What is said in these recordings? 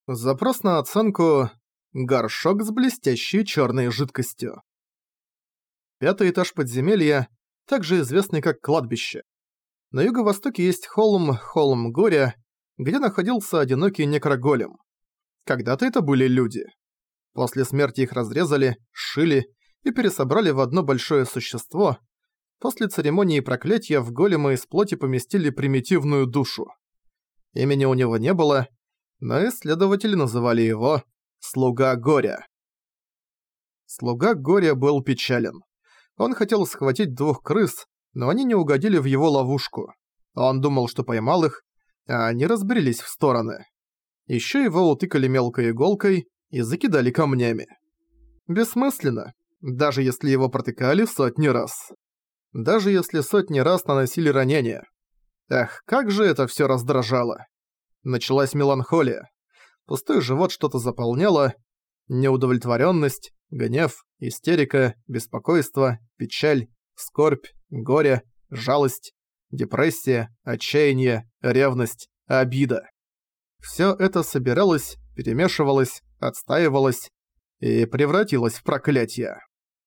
Запрос на оценку «Горшок с блестящей черной жидкостью». Пятый этаж подземелья, также известный как кладбище. На юго-востоке есть холм горя, где находился одинокий некроголем. Когда-то это были люди. После смерти их разрезали, сшили и пересобрали в одно большое существо. После церемонии проклятия в голема из плоти поместили примитивную душу. Имени у него не было, но исследователи называли его «Слуга горя». Слуга горя был печален. Он хотел схватить двух крыс, но они не угодили в его ловушку. Он думал, что поймал их, а они разбрелись в стороны. Ещё его утыкали мелкой иголкой и закидали камнями. Бессмысленно, даже если его протыкали сотни раз. Даже если сотни раз наносили ранения. Эх, как же это всё раздражало. Началась меланхолия. Пустой живот что-то заполняло. Неудовлетворённость, гнев, истерика, беспокойство, печаль, скорбь, горе, жалость, депрессия, отчаяние, ревность, обида. Всё это собиралось, перемешивалось, отстаивалось и превратилось в проклятие.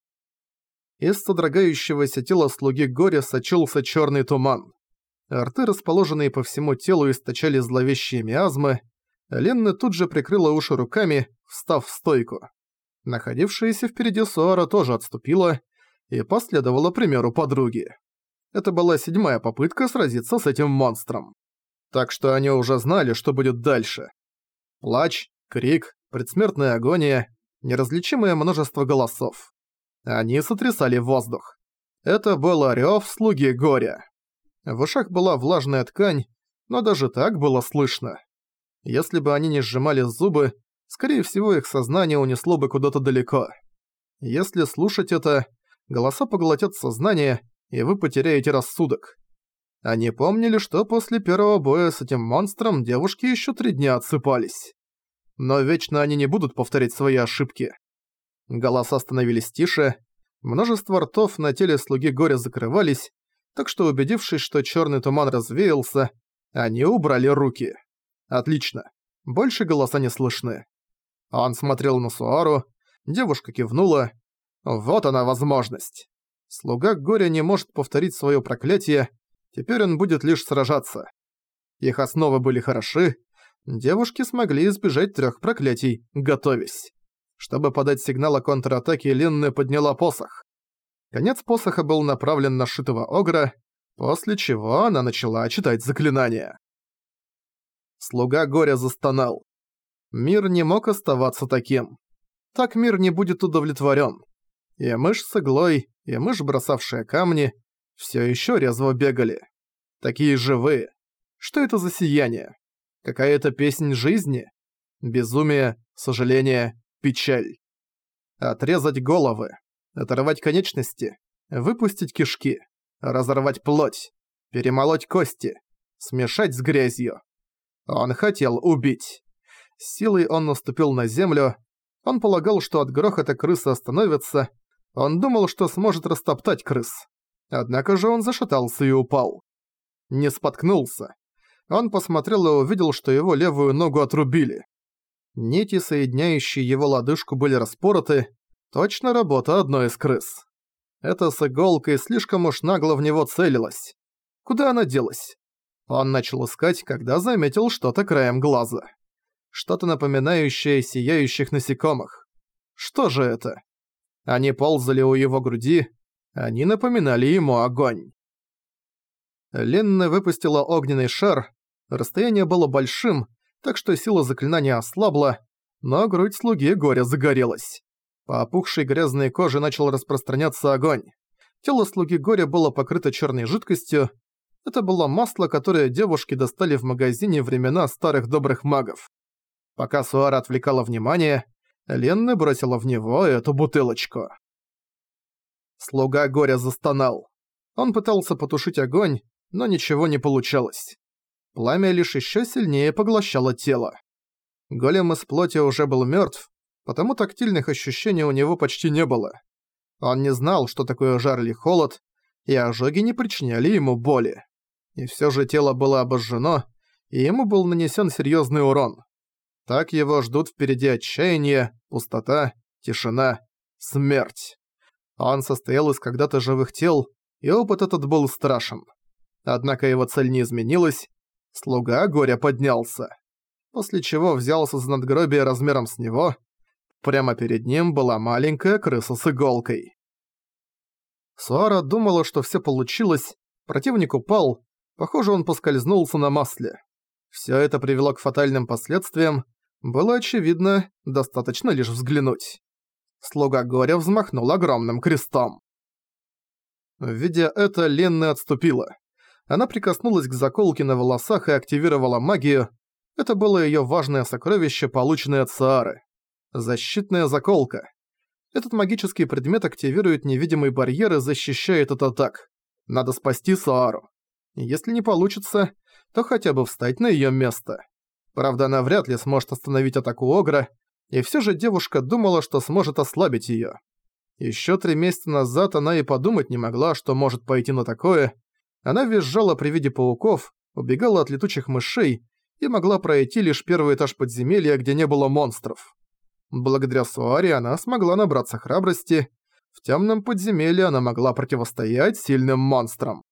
Из содрогающегося тела слуги горя сочился чёрный туман. Рты, расположенные по всему телу, источали зловещие миазмы. Ленна тут же прикрыла уши руками, встав в стойку. Находившаяся впереди Суара тоже отступила и последовала примеру подруги. Это была 7-я попытка сразиться с этим монстром. Так что они уже знали, что будет дальше. Плач, крик, предсмертная агония, неразличимое множество голосов. Они сотрясали воздух. Это был рёв слуги горя. В ушах была влажная ткань, но даже так было слышно. Если бы они не сжимали зубы, скорее всего их сознание унесло бы куда-то далеко. Если слушать это, голоса поглотят сознание, и вы потеряете рассудок. Они помнили, что после первого боя с этим монстром девушки ещё 3 дня отсыпались. Но вечно они не будут повторять свои ошибки. Голоса становились тише, множество ртов на теле слуги горя закрывались, так что, убедившись, что чёрный туман развеялся, они убрали руки. Отлично. Больше голоса не слышны. Он смотрел на Суару, девушка кивнула. Вот она возможность. Слуга горя не может повторить своё проклятие, теперь он будет лишь сражаться. Их основы были хороши, девушки смогли избежать 3 проклятий, готовясь. Чтобы подать сигнал о контратаке, Ленна подняла посох. Конец посоха был направлен на шитого огра, после чего она начала читать заклинания. Слуга горя застонал. Мир не мог оставаться таким. Так мир не будет удовлетворен. И мышь с иглой, и мышь, бросавшая камни, все еще резво бегали. Такие живые. Что это за сияние? Какая-то песнь жизни? Безумие, сожаление, печаль. Отрезать головы. Оторвать конечности, выпустить кишки, разорвать плоть, перемолоть кости, смешать с грязью. Он хотел убить. Силой он наступил на землю. Он полагал, что от грохота крысы остановится. Он думал, что сможет растоптать крыс. Однако же он зашатался и упал. Не споткнулся. Он посмотрел и увидел, что его левую ногу отрубили. Нити, соединяющие его лодыжку, были распороты. Точно работа одной из крыс. Эта с иголкой слишком уж нагло в него целилась. Куда она делась? Он начал искать, когда заметил что-то краем глаза. Что-то напоминающее сияющих насекомых. Что же это? Они ползали у его груди, они напоминали ему огонь. Ленна выпустила огненный шар, расстояние было большим, так что сила заклинания ослабла, но грудь слуги горя загорелась. По опухшей грязной коже начал распространяться огонь. Тело слуги горя было покрыто черной жидкостью. Это было масло, которое девушки достали в магазине времена старых добрых магов. Пока Суара отвлекала внимание, Ленна бросила в него эту бутылочку. Слуга горя застонал. Он пытался потушить огонь, но ничего не получалось. Пламя лишь еще сильнее поглощало тело. Голем из плоти уже был мертв, потому тактильных ощущений у него почти не было. Он не знал, что такое жар или холод, и ожоги не причиняли ему боли. И всё же тело было обожжено, и ему был нанесен серьёзный урон. Так его ждут впереди отчаяние, пустота, тишина, смерть. Он состоял из когда-то живых тел, и опыт этот был страшен. Однако его цель не изменилась. Слуга горя поднялся. После чего взялся за надгробие размером с него. Прямо перед ним была маленькая крыса с иголкой. Суара думала, что все получилось. Противник упал. Похоже, он поскользнулся на масле. Все это привело к фатальным последствиям. Было очевидно, достаточно лишь взглянуть. Слуга горя взмахнул огромным крестом. Видя это, Ленна отступила. Она прикоснулась к заколке на волосах и активировала магию. Это было её важное сокровище, полученное от Саары. Защитная заколка. Этот магический предмет активирует невидимые барьеры, защищает от атак. Надо спасти Саару. Если не получится, то хотя бы встать на её место. Правда, она вряд ли сможет остановить атаку Огра, и всё же девушка думала, что сможет ослабить её. Ещё 3 месяца назад она и подумать не могла, что может пойти на такое. Она визжала при виде пауков, убегала от летучих мышей и могла пройти лишь первый этаж подземелья, где не было монстров. Благодаря Суаре она смогла набраться храбрости. В тёмном подземелье она могла противостоять сильным монстрам.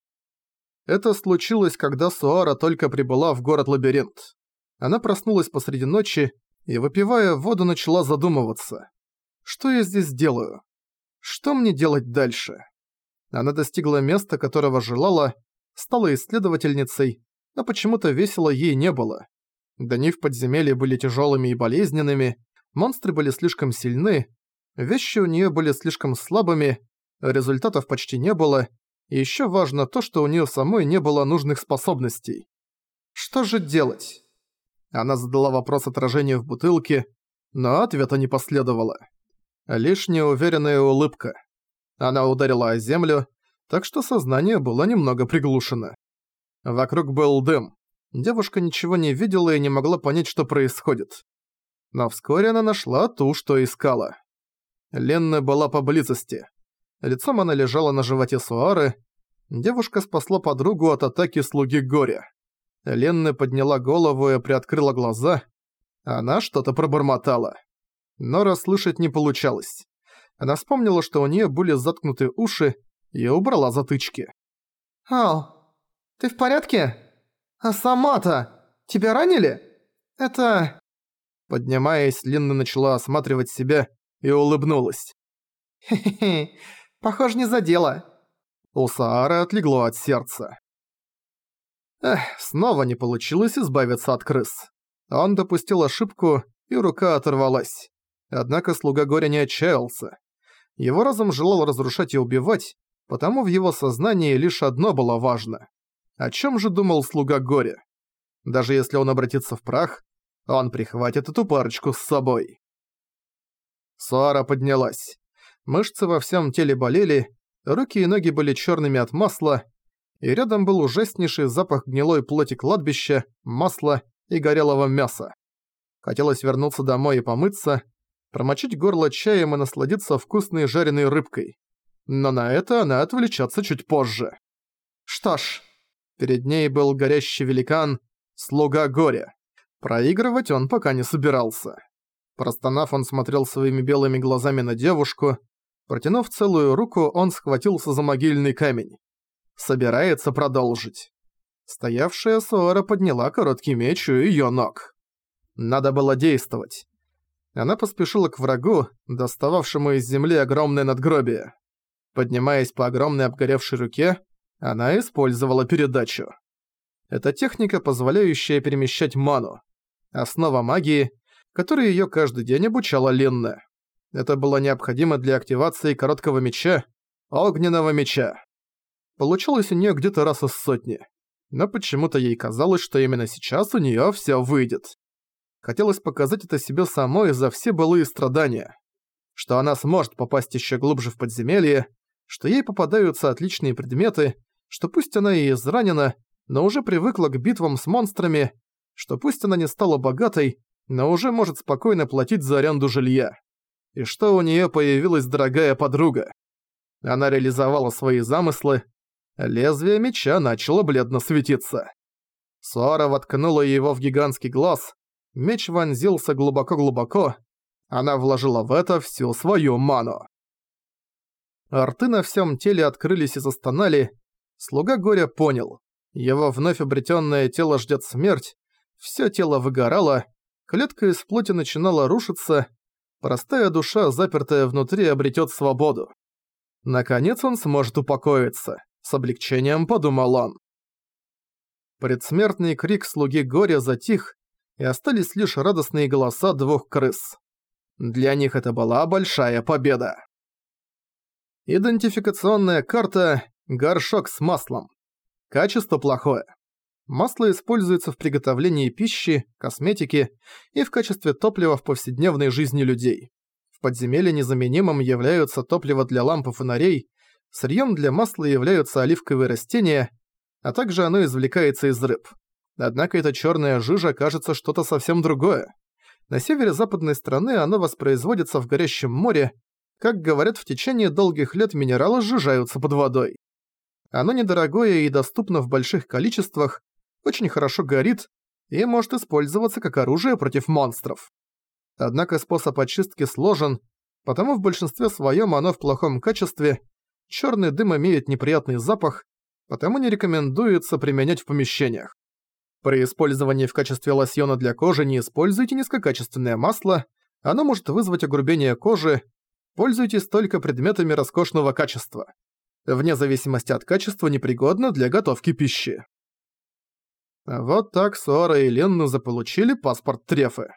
Это случилось, когда Суара только прибыла в город-лабиринт. Она проснулась посреди ночи и, выпивая воду, начала задумываться. Что я здесь делаю? Что мне делать дальше? Она достигла места, которого желала, стала исследовательницей, но почему-то весело ей не было. Дни в подземелье были тяжелыми и болезненными, монстры были слишком сильны, вещи у нее были слишком слабыми, результатов почти не было, и еще важно то, что у нее самой не было нужных способностей. Что же делать? Она задала вопрос отражению в бутылке, но ответа не последовало. Лишь неуверенная улыбка. Она ударила о землю, так что сознание было немного приглушено. Вокруг был дым. Девушка ничего не видела и не могла понять, что происходит. Но вскоре она нашла ту, что искала. Ленна была поблизости. Лицом она лежала на животе Суары. Девушка спасла подругу от атаки слуги горя. Ленна подняла голову и приоткрыла глаза. Она что-то пробормотала. Но расслышать не получалось. Она вспомнила, что у неё были заткнуты уши, и убрала затычки. «Ал, ты в порядке? А сама-то? Тебя ранили? Это...» Поднимаясь, Ленна начала осматривать себя и улыбнулась. «Хе-хе-хе, похоже, не задело». У Саары отлегло от сердца. Снова не получилось избавиться от крыс. Он допустил ошибку, и рука оторвалась. Однако слуга горя не отчаялся. Его разум желал разрушать и убивать, потому в его сознании лишь одно было важно. О чем же думал слуга горя? Даже если он обратится в прах, он прихватит эту парочку с собой. Суара поднялась. Мышцы во всем теле болели, руки и ноги были черными от масла, и рядом был ужаснейший запах гнилой плоти кладбища, масла и горелого мяса. Хотелось вернуться домой и помыться, промочить горло чаем и насладиться вкусной жареной рыбкой. Но на это она отвлечется чуть позже. Что ж, перед ней был горящий великан, слуга горя. Проигрывать он пока не собирался. Простонав, он смотрел своими белыми глазами на девушку. Протянув целую руку, он схватился за могильный камень. Собирается продолжить. Стоявшая Суара подняла короткий меч у её ног. Надо было действовать. Она поспешила к врагу, достававшему из земли огромное надгробие. Поднимаясь по огромной обгоревшей руке, она использовала передачу. Это техника, позволяющая перемещать ману. Основа магии, которой её каждый день обучала Ленна. Это было необходимо для активации короткого меча, огненного меча. Получалось у неё где-то раз из сотни. Но почему-то ей казалось, что именно сейчас у неё всё выйдет. Хотелось показать это себе самой за все былые страдания. Что она сможет попасть ещё глубже в подземелье, что ей попадаются отличные предметы, что пусть она и изранена, но уже привыкла к битвам с монстрами, что пусть она не стала богатой, но уже может спокойно платить за аренду жилья. И что у неё появилась дорогая подруга. Она реализовала свои замыслы. Лезвие меча начало бледно светиться. Суара воткнула его в гигантский глаз. Меч вонзился глубоко-глубоко. Она вложила в это всю свою ману. Рты на всем теле открылись и застонали. Слуга горя понял. Его вновь обретенное тело ждет смерть. Все тело выгорало. Клетка из плоти начинала рушиться. Простая душа, запертая внутри, обретет свободу. Наконец он сможет упокоиться. С облегчением подумал он. Предсмертный крик слуги горя затих, и остались лишь радостные голоса двух крыс. Для них это была большая победа. Идентификационная карта «Горшок с маслом». Качество плохое. Масло используется в приготовлении пищи, косметики и в качестве топлива в повседневной жизни людей. В подземелье незаменимым являются топливо для ламп и фонарей, сырьем для масла являются оливковые растения, а также оно извлекается из рыб. Однако эта черная жижа кажется что-то совсем другое. На севере западной страны оно воспроизводится в горящем море. Как говорят, в течение долгих лет минералы сжижаются под водой. Оно недорогое и доступно в больших количествах, очень хорошо горит и может использоваться как оружие против монстров. Однако способ очистки сложен, потому в большинстве своем оно в плохом качестве, черный дым имеет неприятный запах, потому не рекомендуется применять в помещениях. При использовании в качестве лосьона для кожи не используйте низкокачественное масло, оно может вызвать огрубение кожи, пользуйтесь только предметами роскошного качества. Вне зависимости от качества непригодно для готовки пищи. Вот так Суара и Ленну заполучили паспорт Трефы.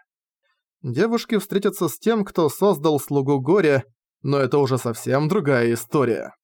Девушки встретятся с тем, кто создал Слугу Горя, но это уже совсем другая история.